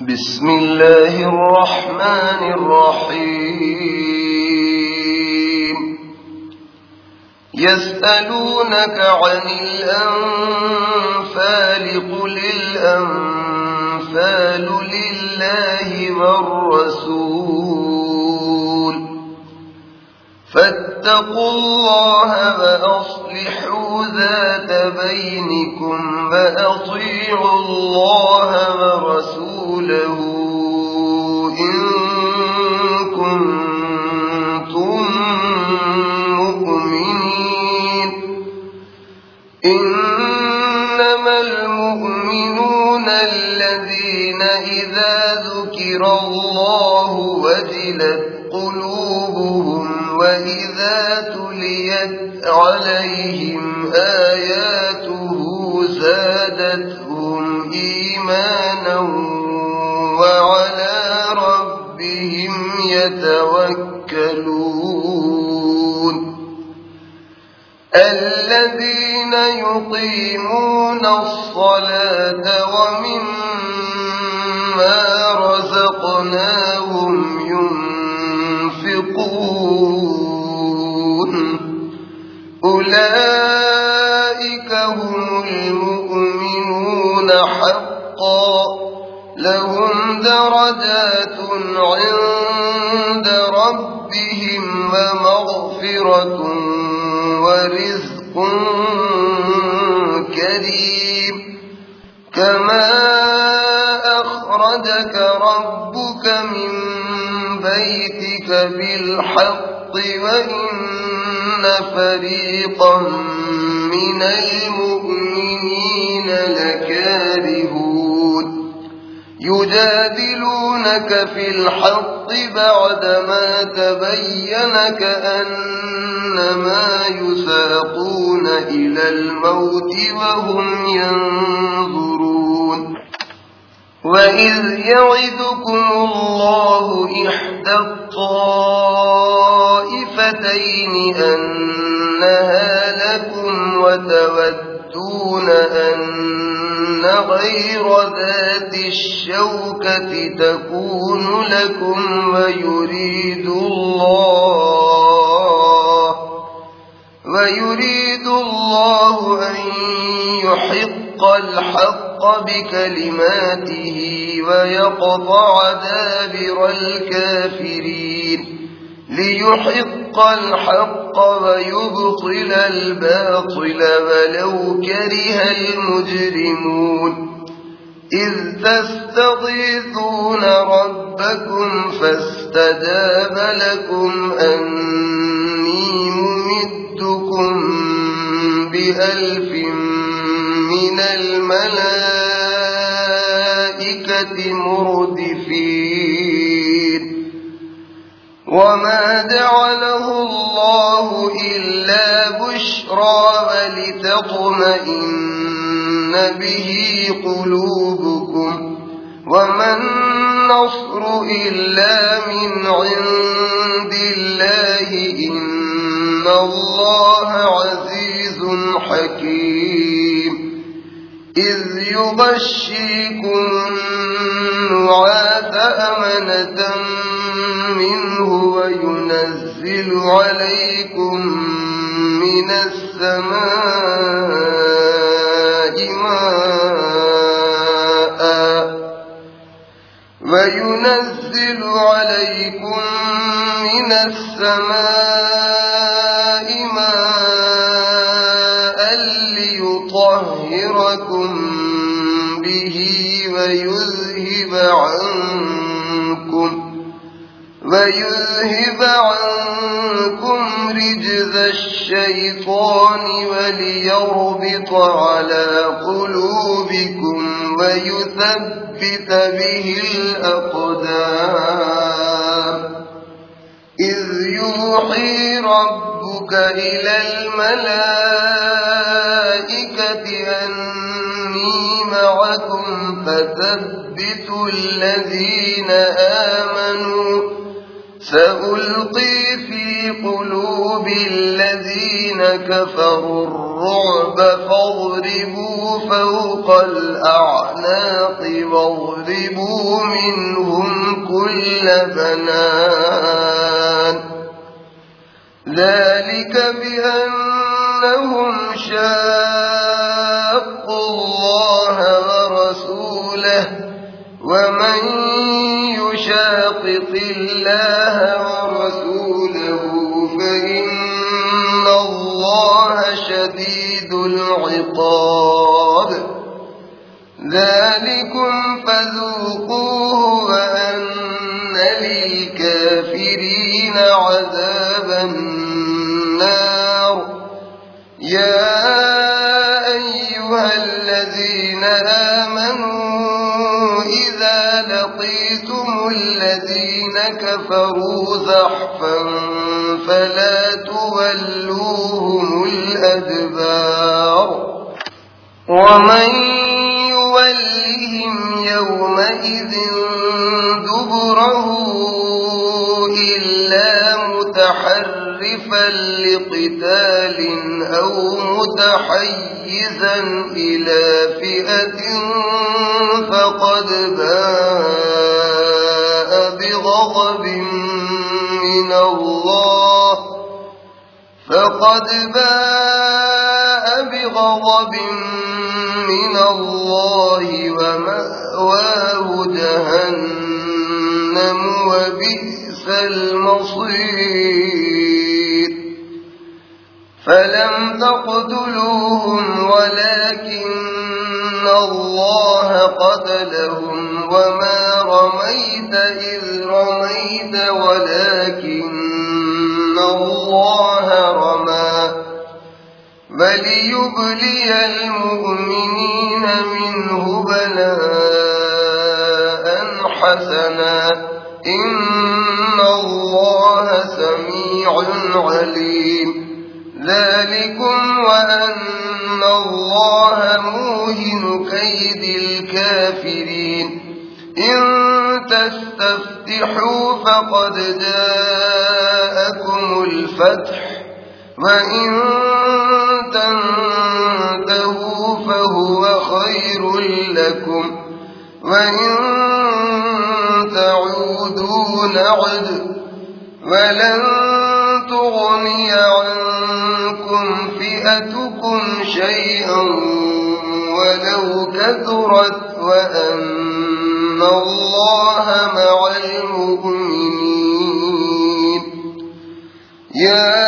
بسم الله الرحمن الرحيم يسألونك عن الأنفال قل الأنفال لله والرسول فاتقوا الله وأصلحوا ذات بينكم وأطيعوا الله ورسوله إن كنتم مؤمنين إنما المؤمنون الذين إذا ذكر الله وجلت قلوبهم وإذا تليت عليهم آياته زادتهم إيمانا وعلى ربهم يتوكلون الذين يقيمون الصلاة ومما رزقناهم ينفقون أولئك هم المؤمنون حقا لهم درجات عند ربهم ومغفرة ورزق كريم كما أخرجك ربك من بيتك بالحق وإن فريقا من المؤمنين لكارهون يجادلونك في الحق بعدما تبين كأنما يساقون إلى الموت وهم ينظرون وإذ يعدكم الله إحدى الطائفتين أنها لكم وتودون أن غير ذات الشوكة تكون لكم ويريد الله أن يحق الحق بكلماته ويقطع دابر الكافرين ليحق الحق ويبطل الباطل ولو كره المجرمون إذ تستغيثون ربكم فاستجاب لكم أني ممدكم ب1000 من الملائكة مردفين وما جعله الله إلا بشرى ولتطمئن به قلوبكم وما النصر إلا من عند الله إن الله عزيز حكيم إذ يغشيكم النعاس أمنة منه وينزل عليكم من السماء ماء ليطهركم به ويذهب عنكم رجز الشيطان وليربط على قلوبكم ويثبت به الأقدام إذ يوحي ربك إلى الملائكة أني معكم فثبتوا الذين آمنوا سألقي في قلوب الذين كفروا الرعب فاضربوا فوق الأعناق واضربوا منهم كل بنان ذلك بأنهم شاقوا الله ورسوله ومن يشاقق الله ورسوله فإن الله شديد العقاب ذلكم فذوقوه وأن للكافرين عذاب النار يا أيها الذين آمنوا إذا لقيتم الذين كفروا زحفا فلا تولوهم الأدبار ومن يولهم يومئذ دبره إلا متحرفا لقتال أو متحيزا إلى فئة فقد باء بغضب من الله ومأواه جهنم وبئس المصير فلم تقتلوهم ولكن الله قتلهم وما رميت إذ رميت ولكن الله رمى وليبلي المؤمنين منه بلاء حسنا إن الله سميع عليم ذلكم وأن الله موهن كيد الكافرين إن تستفتحوا فقد جاءكم الفتح وإن تنتهوا فهو خير لكم وإن تعودوا نعد ولن تغني عنكم فئتكم شيئا ولو كثرت وأن الله مع المؤمنين يا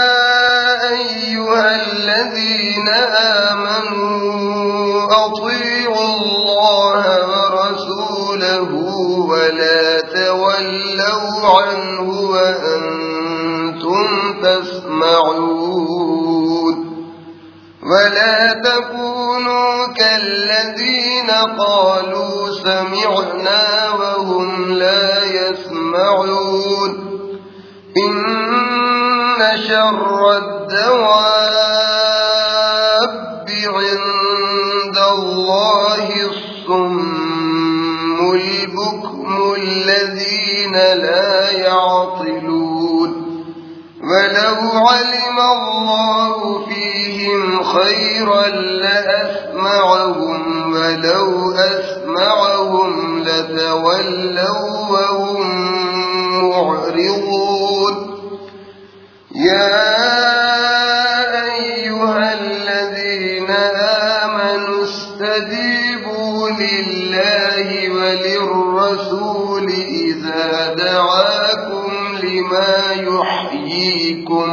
أيها الذين آمنوا أطيعوا الله ورسوله ولا تولوا عنه وأنتم تسمعون ولا تكونوا كالذين قالوا سمعنا وهم لا يسمعون إن شر الدواب عند الله الصم البكم الذين لا يعقلون ولو علم الله فيهم خيرا لأسمعهم ولو أسمعهم لتولوا وهم معرضون يا أيها الذين آمنوا استجيبوا لله وللرسول إذا دعاكم لما يحييكم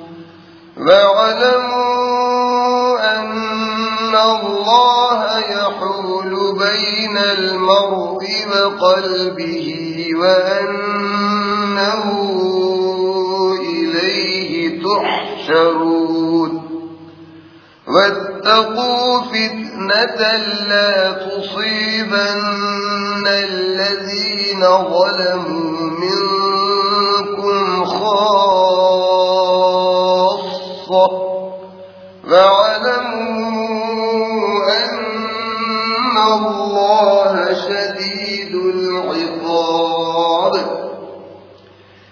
واعلموا أن الله يحول بين المرء وقلبه وأنه إليه تحشرون واتقوا فتنة لا تصيبن الذين ظلموا منكم خاصة واعلموا أن الله شديد العقاب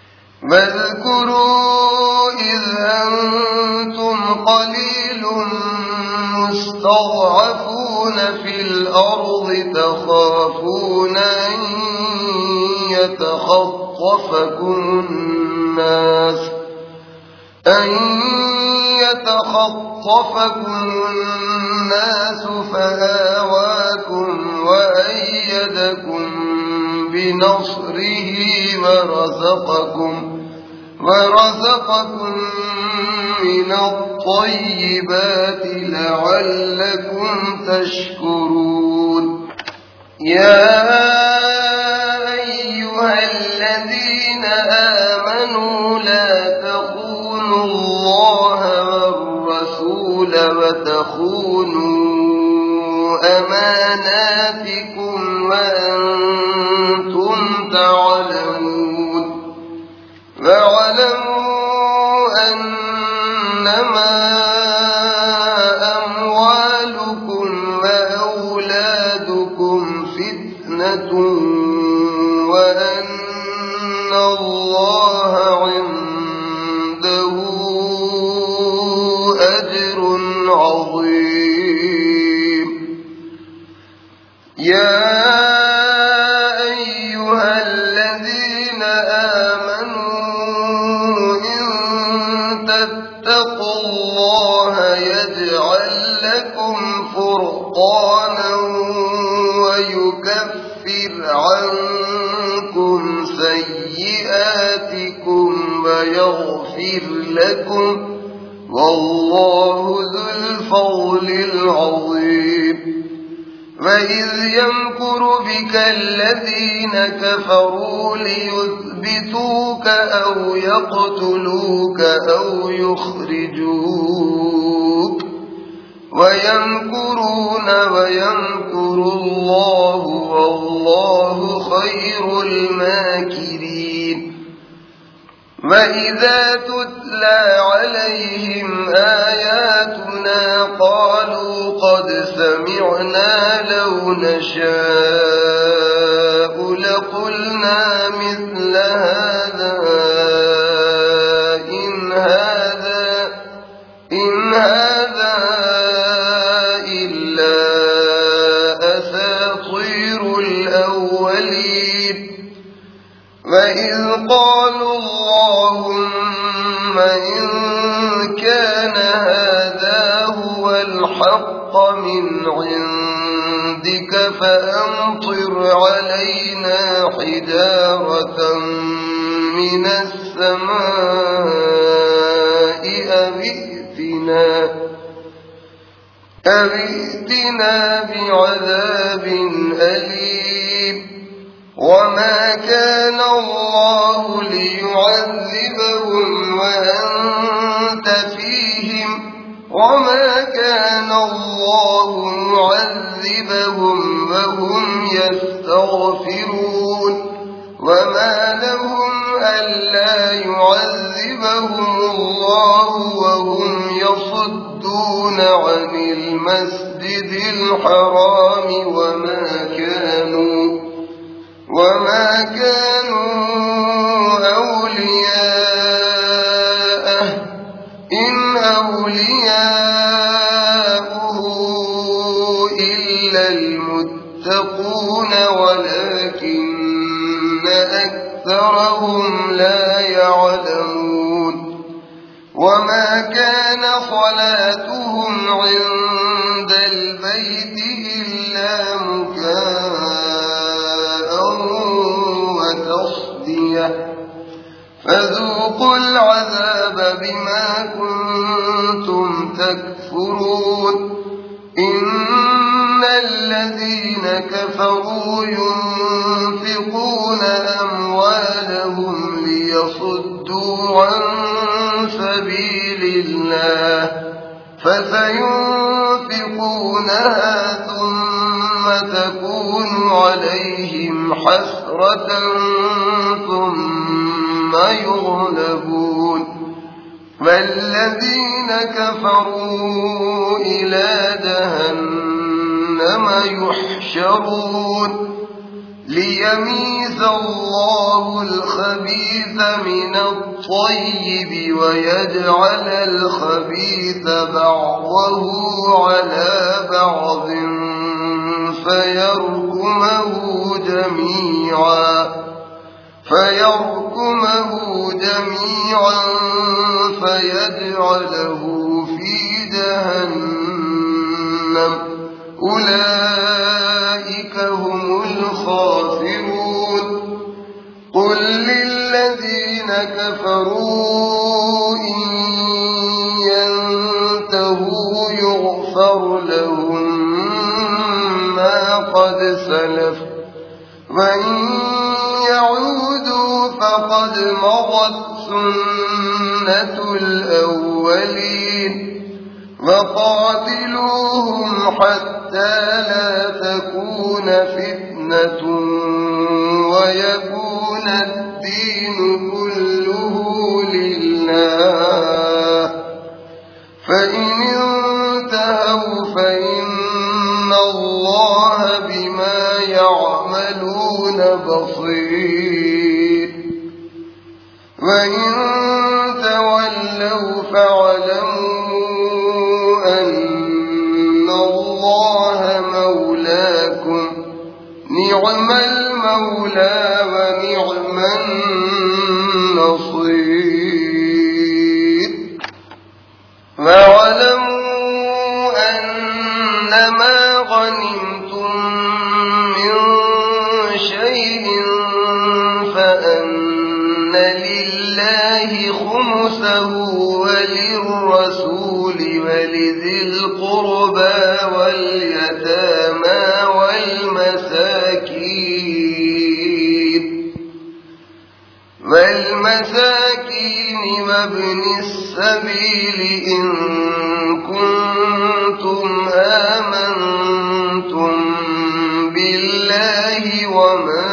الأرض تخافون أن يتخطفكم الناس فآواكم وأيدكم بنصره ورزقكم من الطيبات لعلكم تشكرون. يا أيها الذين آمنوا لا تخونوا الله والرسول وتخونوا أماناتكم وأنتم تعلمون. واعلموا أنما أموالكم وأولادكم فتنة وأن الله عنده أجر عظيم. يا أيها الذين آمنوا إن تتقوا الله يجعل لكم فرقانا ويكفر عنكم سيئاتكم ويغفر لكم والله ذو الفضل العظيم. وإذ يمكر بك الذين كفروا ليثبتوك أو يقتلوك أو يخرجوك ويمكرون ويمكر الله والله خير الماكرين. وإذا تتلى عليهم آياتنا قالوا قد سمعنا لو نشاء لقلنا مثل هذا إن هذا إلا أساطير الأولين. وإذ قالوا اللهم إن كان هذا هو الحق من عندك فأمطر علينا حجارة من السماء أو ائتنا بعذاب أليم. وما كان الله ليعذبهم وأنت فيهم وما كان الله معذبهم وهم يستغفرون. وما لهم ألا يعذبهم الله وهم يصدون عن المسجد الحرام وما كانوا أولياءه إن أولياؤه إلا المتقون ولكن أكثرهم لا يعلمون. وما كان صلاتهم عند البيت إلا مكاء وتصدية فذوقوا العذاب بما كنتم تكفرون. إن الذين كفروا ينفقون أموالهم ليصدوا عن سبيل الله فسينفقونها ثم تكون عليهم حسرة ثم يغلبون. والذين كفروا إلى جهنم يحشرون ليميز الله الخبيث من الطيب ويجعل الخبيث بعضه على بعض فيركمه جميعا فيجعله في جهنم أولئك هم الخاسرون قل للذين كفروا إن ينتهوا يغفر لهم ما قد سلف وإن يعودوا فقد مضت سنة الأولين وقاتلوهم حتى لا تكون فتنة ويكون الدين كله لله فإن انتهوا فإن الله بما يعملون بصير وإن تولوا فاعلموا أن الله مولاكم نعم المولى ونعم النصير واعلموا أنما غنمتم من شيء فأن لله خمسه وللرسول ولذي القربى واليتامى والمساكين وابن السبيل إن كنتم آمنتم بالله وما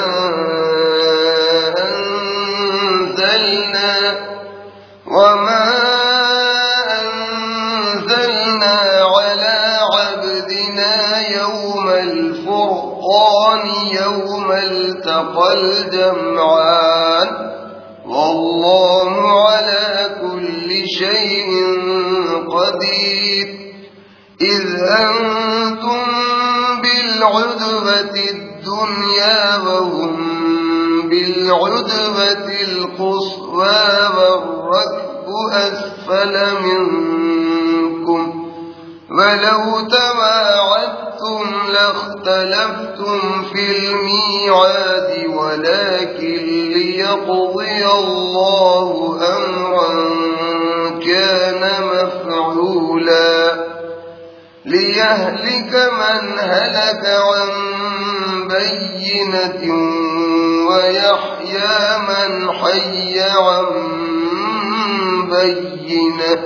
أنزلنا على عبدنا يوم الفرقان يوم التقى الجمعان والله على كل شيء قدير إذ أنتم بالعدوة الدنيا وهم بالعدوة القصوى والركب أسفل منكم ولو تواعدتم لاختلفتم في الميعاد ولكن ليقضي الله أمرا كان مفعولا ليهلك من هلك عن بينة ويحيى من حي عن بينة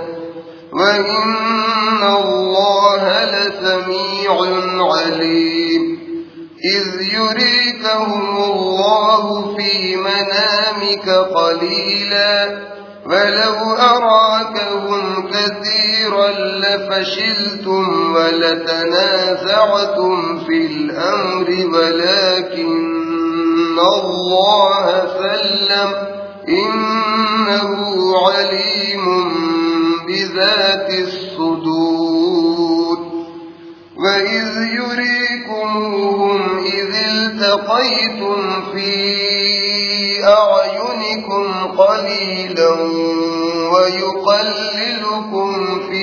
وإن الله لسميع عليم إذ يريكهم الله في منامك قليلا ولو أراكهم كثيرا لفشلتم ولتنازعتم في الأمر ولكن الله سلم إنه عليم بذات الصدور وإذ يريكموهم إذ التقيتم في أعينكم قليلا ويقللكم في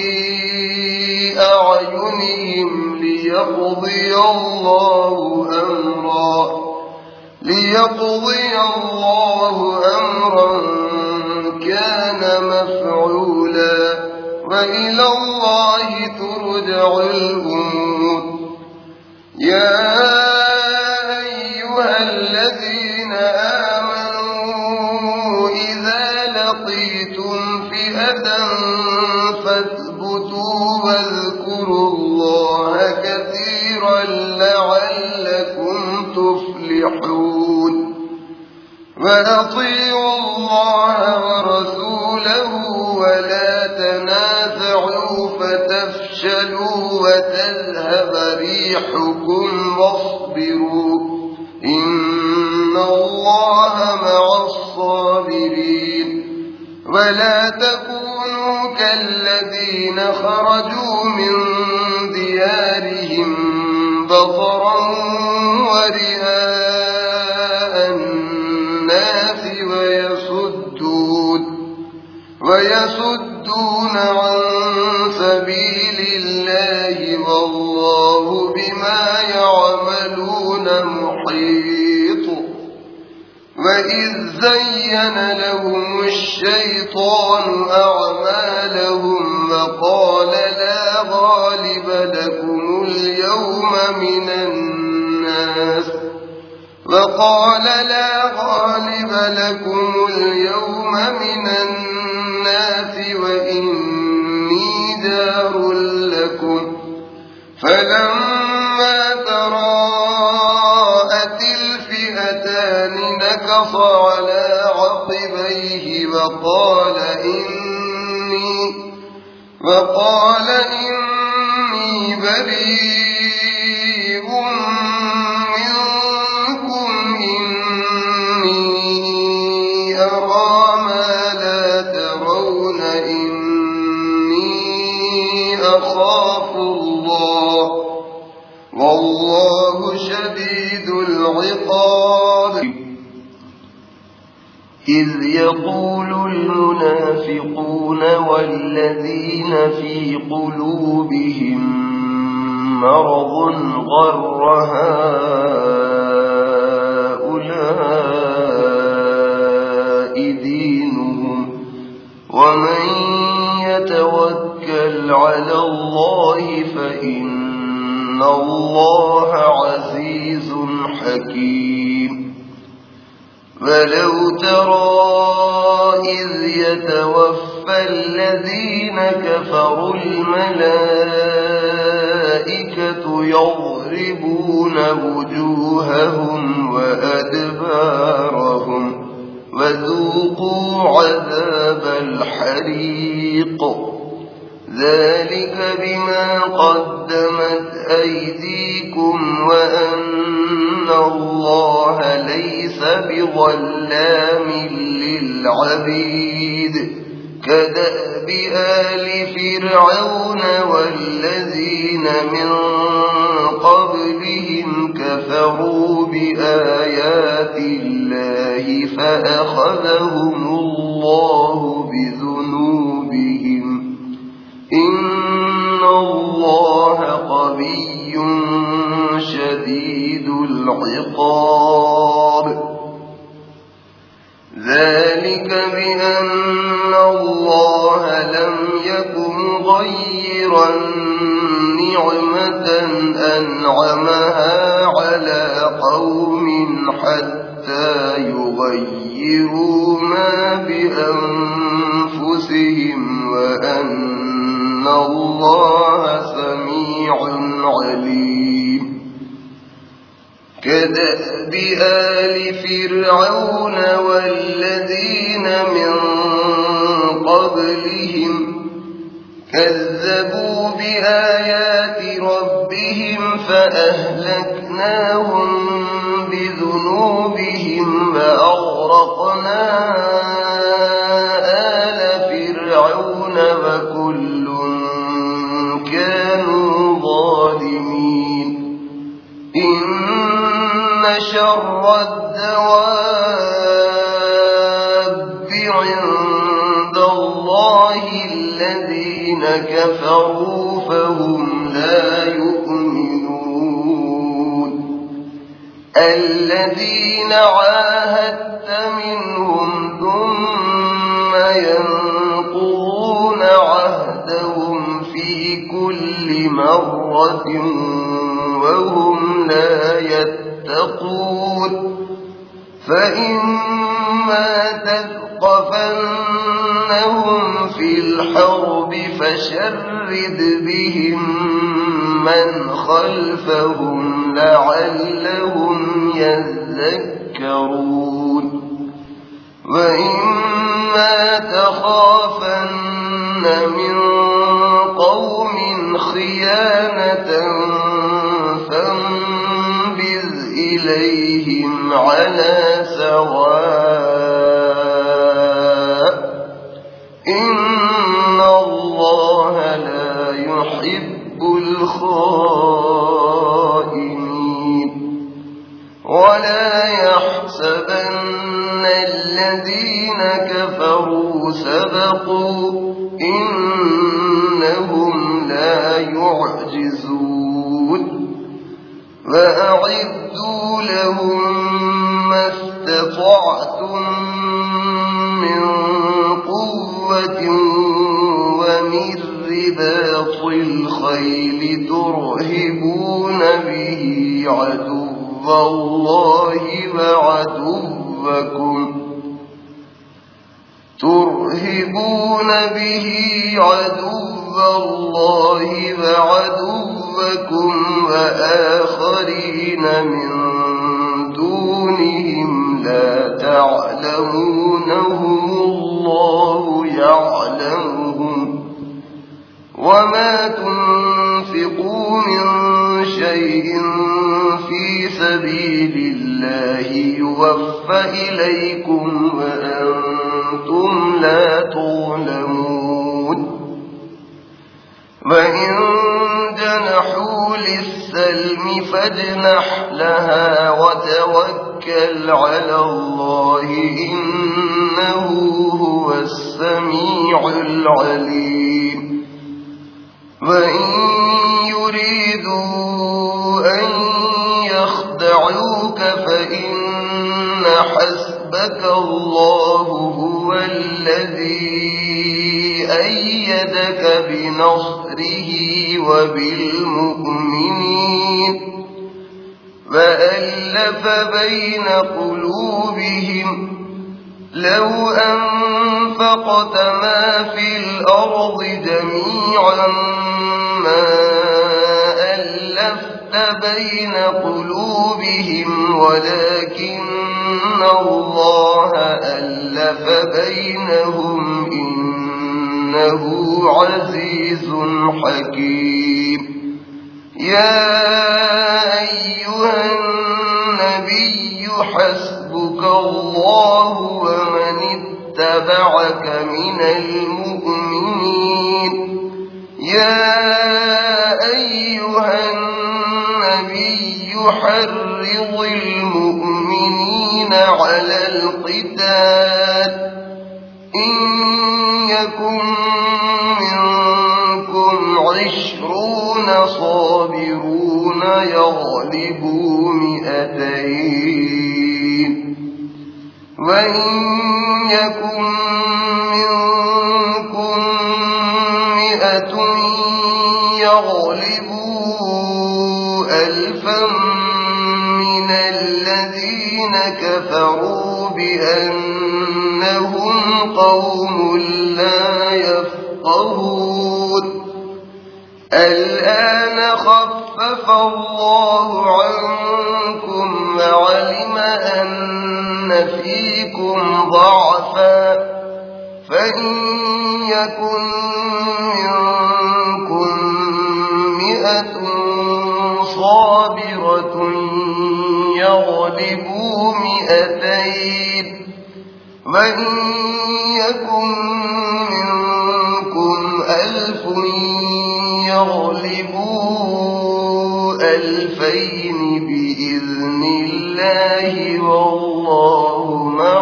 أعينهم ليقضي الله أمرا كان مفعولا وإلى الله ترجع الأمور يا أيها الذين آمنوا إذا لقيتم فئة فاثبتوا واذكروا الله كثيرا لعلكم تفلحون وأطيعوا الله ورسوله ولا تنازعوا فتفشلوا وتذهب ريحكم واصبروا إن الله مع الصابرين ولا تكونوا كالذين خرجوا من ديارهم بطرا ورئاء الناس ويصدون عن سبيل الله والله بما يعملون محيط وإذ زين لهم الشيطان أعمالهم وقال لا غالب لكم اليوم من الناس وإني جار لكم فلما تراءت الفئتان نكص على عقبيه وقال إني بريء منكم إني أرى ما لا ترون إني أخاف الله والله شديد العقاب. إذ يقول المنافقون والذين في قلوبهم مرض غر هؤلاء دينهم ومن يتوكل على الله فإن الله عزيز حكيم. ولو ترى إذ يتوفى الذين كفروا الملائكة يضربون وجوههم وأدبارهم وذوقوا عذاب الحريق ذلك بما قدمت أيديكم وأن الله ليس بظلام للعبيد. كدأب آل فرعون والذين من قبلهم كفروا بآيات الله فأخذهم الله بذنوبهم إن الله قوي شديد العقاب. ذلك بأن الله لم يكن غيرا نعمة أنعمها على قوم حتى يغيروا ما بأنفسهم وأن الله سميع عليم. كدأب آل فرعون والذين من قبلهم كذبوا بآيات ربهم فأهلكناهم بذنوبهم وأغرقنا آل فرعون وكل كانوا ظالمين. إن شر الدواب عند الله الذين كفروا فهم لا يؤمنون. الذين عاهدت منهم ثم ينقضون عهدهم في كل مرة وهم لا يتقون. فإما تثقفنهم في الحرب فشرد بهم من خلفهم لعلهم يذكرون. وإما تخافن من قوم خيانة فانبذ إليهم على سواء إن الله لا يحب الخائنين. ولا يحسبن الذين كفروا سبقوا إنهم لا يعجزون وأعدوا لهم ما استطعتم من قوة ومن رباط الخيل ترهبون به عدو الله وعدوكم وآخرين من دونهم لا تعلمونهم الله يعلمهم وما تنفقوا من شيء في سبيل الله يوفى إليكم وأنتم لا تظلمون وإن جنحوا للسلم فاجنح لها وتوكل على الله إنه هو السميع العليم وإن يريدوا أن يخدعوك فإن حسبك الله هو الذي أيدك بنصره وبالمؤمنين وألف بين قلوبهم لو أنفقت ما في الأرض جميعا ما ألفت بين قلوبهم ولكن الله ألف بينهم إنه عزيز حكيم يا أيها النبي حسبك الله ومن اتبعك من المؤمنين يا أيها النبي حرض المؤمنين على القتال إن يكن منكم 20 صابرون يغلبوا 200 وإن يكن منكم 100 يغلبوا 1000 من الذين كفروا بأنهم قوم لا يفقهون الآن خفف الله عنكم وعلم أن فيكم ضعفا فإن يكن منكم 100 صابرة يغلبوا 200 وإن يكن منكم 1000 يغلبوا 2000 بإذن الله والله مع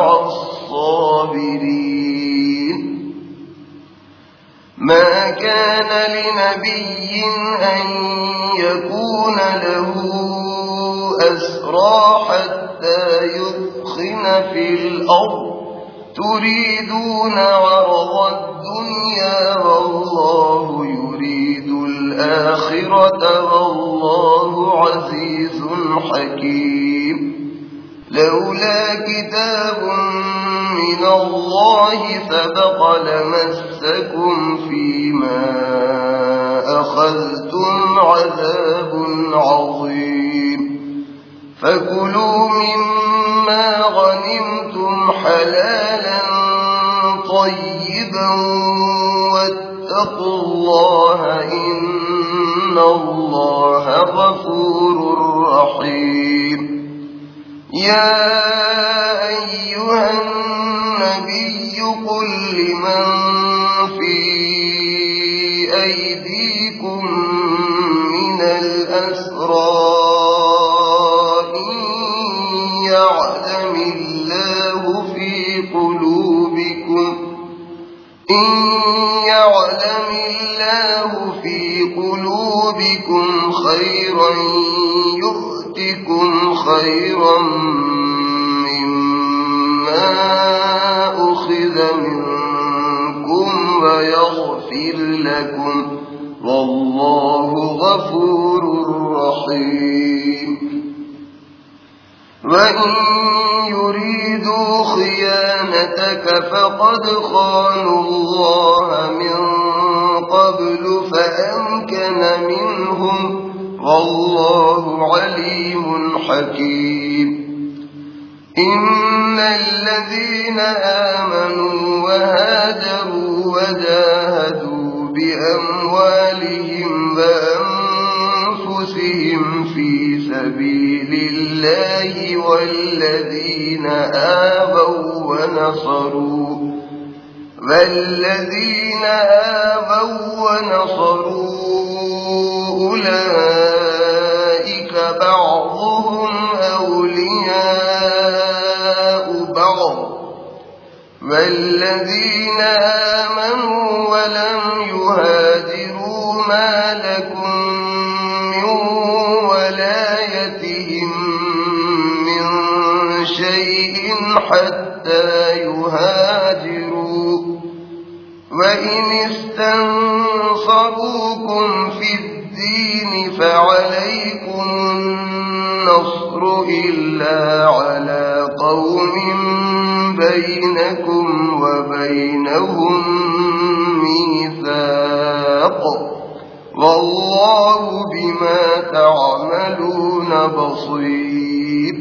الصابرين ما كان لنبي أن يكون له أسرى حتى يثخن في الأرض تريدون عرض الدنيا والله يريد الآخرة والله عزيز حكيم لولا كتاب من الله سبق لمسكم فيما أخذتم عذاب عظيم فكلوا مما غنمتم حلالا طيبا واتقوا الله إن الله غفور رحيم يا أيها النبي قل لمن في أيديكم من الأسرى إن إن يعلم الله في قلوبكم خيرا يؤتكم خيرا مما أخذ منكم ويغفر لكم والله غفور رحيم وإن يريدوا خيانتك فقد خانوا الله من قبل فأمكن منهم والله عليم حكيم إن الذين آمنوا وهاجروا وجاهدوا بأموالهم وأنفسهم في سبيل الله والذين آووا ونصروا أولئك بعضهم أولياء بعض والذين آمنوا ولم يهاجروا ما لكم من ولايتهم من شيء حتى يهاجروا وإن استنصروكم في الدين فعليكم النصر إلا على قوم بينكم وبينهم ميثاق والله بما تعملون بصير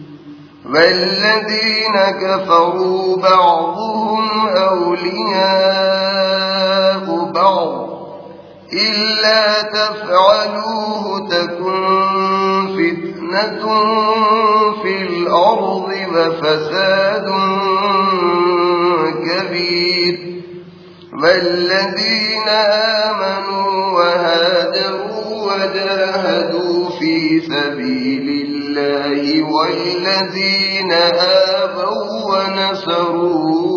والذين كفروا بعضهم أولياء بعض إلا تفعلوه تكن فتنة في الأرض وفساد كبير والذين آمنوا وهاجروا وجاهدوا في سبيل الله والذين آووا ونصروا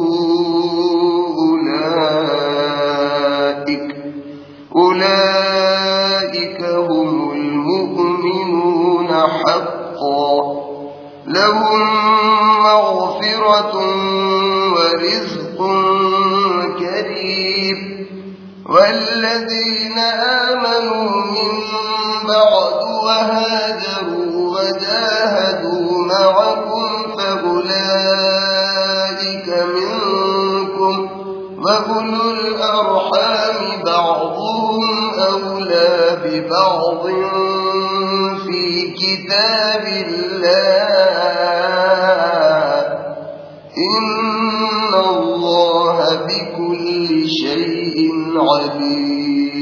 أولئك هم المؤمنون حقا لهم مغفرة ورزق كريم والذين آمنوا من بعد وهاجروا وجاهدوا معكم فأولئك منكم وأولو الأرحام بعضهم أولى ببعض في كتاب الله إن الله بكل شيء عليم